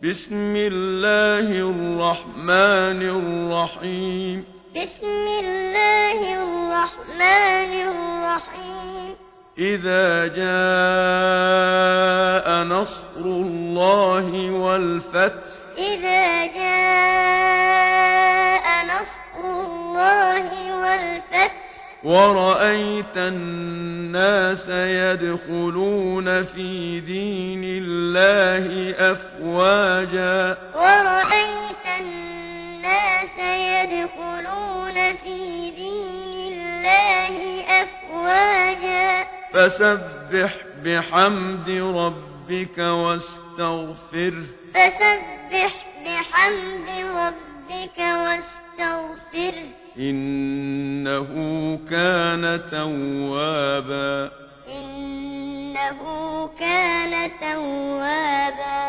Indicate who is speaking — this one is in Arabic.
Speaker 1: بسم الله الرحمن الرحيم.
Speaker 2: بسم الله الرحمن الرحيم.
Speaker 1: إذا جاء نصر الله والفتح.
Speaker 2: إذا جاء نصر الله والفتح.
Speaker 1: ورأيت الناس يدخلون في دين الله أفواجا.
Speaker 2: ورأيت الناس يدخلون في دين الله أفواجا.
Speaker 1: فسبح بحمد ربك واستغفره.
Speaker 2: فسبح بحمد ربك واستغفره.
Speaker 1: إنه كان توابا.
Speaker 2: إنه كان توابا.